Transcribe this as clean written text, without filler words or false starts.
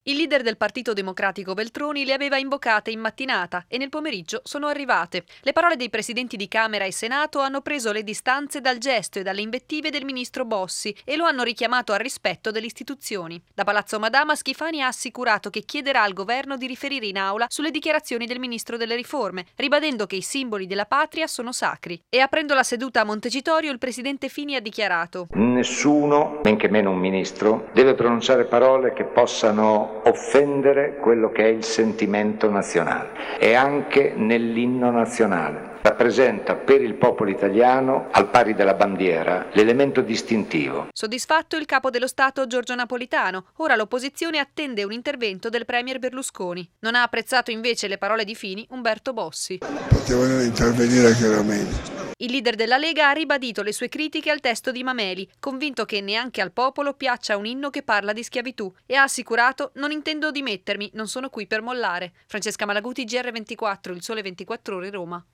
Il leader del Partito Democratico Veltroni le aveva invocate in mattinata e nel pomeriggio sono arrivate. Le parole dei presidenti di Camera e Senato hanno preso le distanze dal gesto e dalle invettive del ministro Bossi e lo hanno richiamato al rispetto delle istituzioni. Da Palazzo Madama Schifani ha assicurato che chiederà al governo di riferire in aula sulle dichiarazioni del ministro delle riforme, ribadendo che i simboli della patria sono sacri. E aprendo la seduta a Montecitorio, il presidente Fini ha dichiarato: nessuno, men che meno un ministro, deve pronunciare parole che possano offendere quello che è il sentimento nazionale e anche nell'inno nazionale. Rappresenta per il popolo italiano, al pari della bandiera, l'elemento distintivo. Soddisfatto il capo dello Stato Giorgio Napolitano. Ora l'opposizione attende un intervento del premier Berlusconi. Non ha apprezzato invece le parole di Fini Umberto Bossi. Potevano intervenire chiaramente. Il leader della Lega ha ribadito le sue critiche al testo di Mameli, convinto che neanche al popolo piaccia un inno che parla di schiavitù, e ha assicurato: non intendo dimettermi, non sono qui per mollare. Francesca Malaguti, GR24, Il Sole 24 Ore, Roma.